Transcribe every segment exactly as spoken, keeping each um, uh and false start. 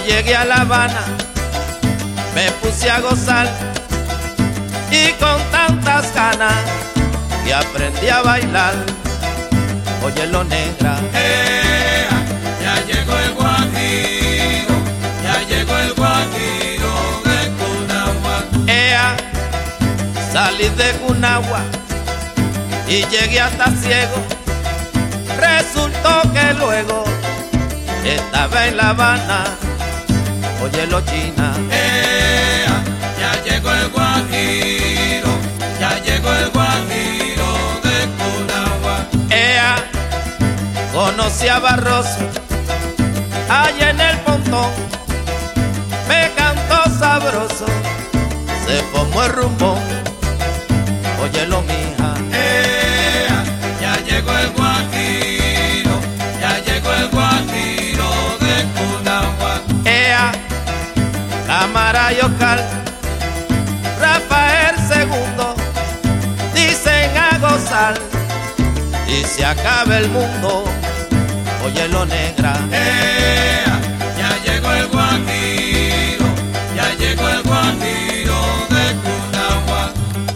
llegué a La Habana, me puse a gozar y con tantas ganas que aprendí a bailar. Oye lo negra, ea, ya llegó el guajiro, ya llegó el guajiro de Cunagua. ea, salí de Cunagua y llegué hasta Ciego. Resultó que luego estaba en La Habana. Oye lo china, ea, ya llegó el guajiro, ya llegó el guajiro de Cunagua. ea, conocí a Barroso allá en el pontón, me cantó sabroso, se formó el rumbón. Oye lo mija, ea, ya llegó el guajiro, ya llegó el guajiro de Cunagua. ea, Cámara y Oscar, Rafael segundo, dicen a gozar y se acaba el mundo. Oye lo negra, ea, ya llegó el guajiro, ya llegó el guajiro de Cunagua.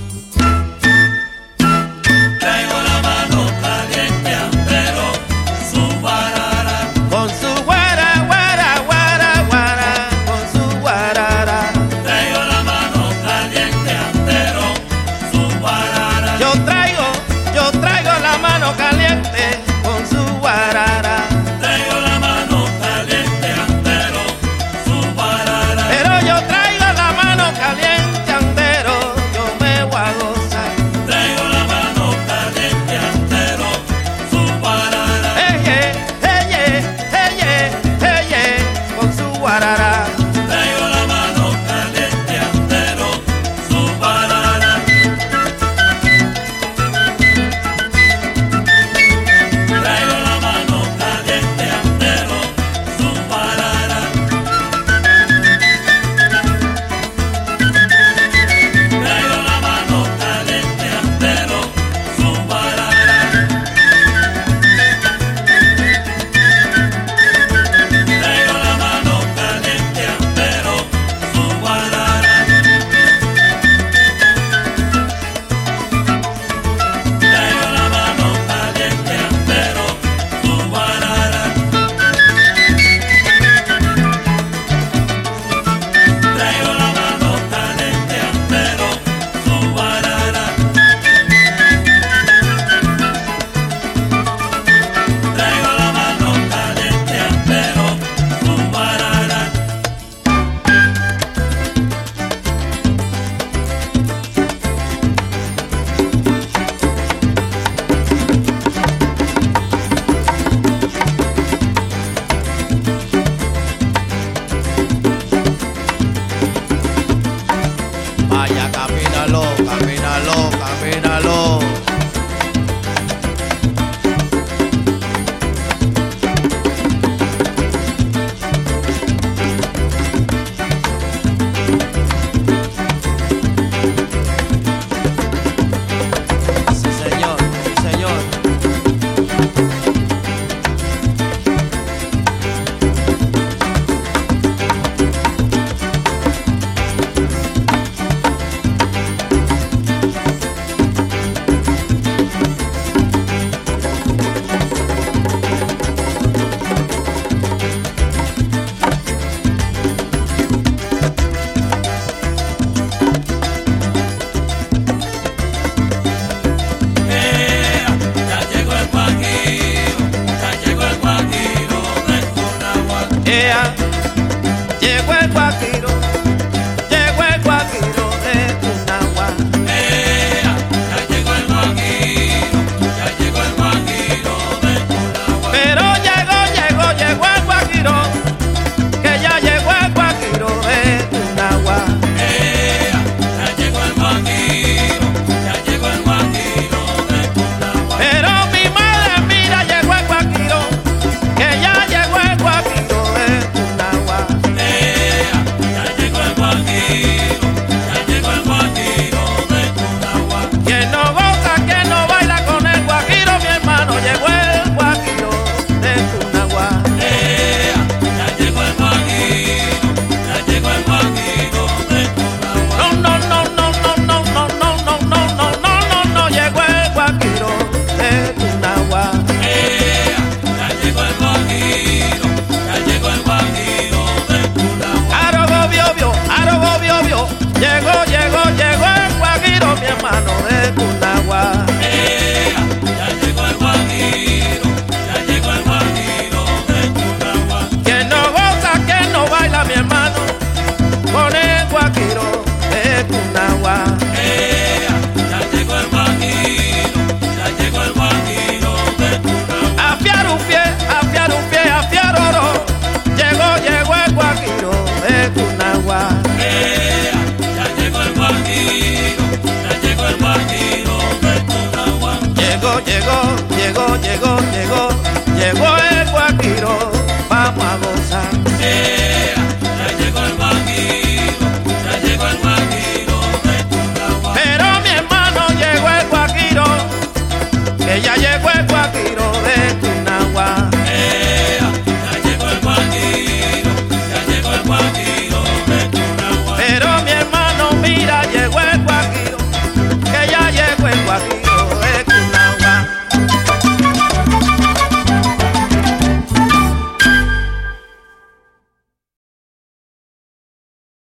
Traigo la mano caliente antero, su guarara. con su guara, guara, guara, guara, con su guarara. Traigo la mano caliente antero, su guarara. Yo traigo, yo traigo la mano caliente con su guarara. Traigo la mano caliente ella llegó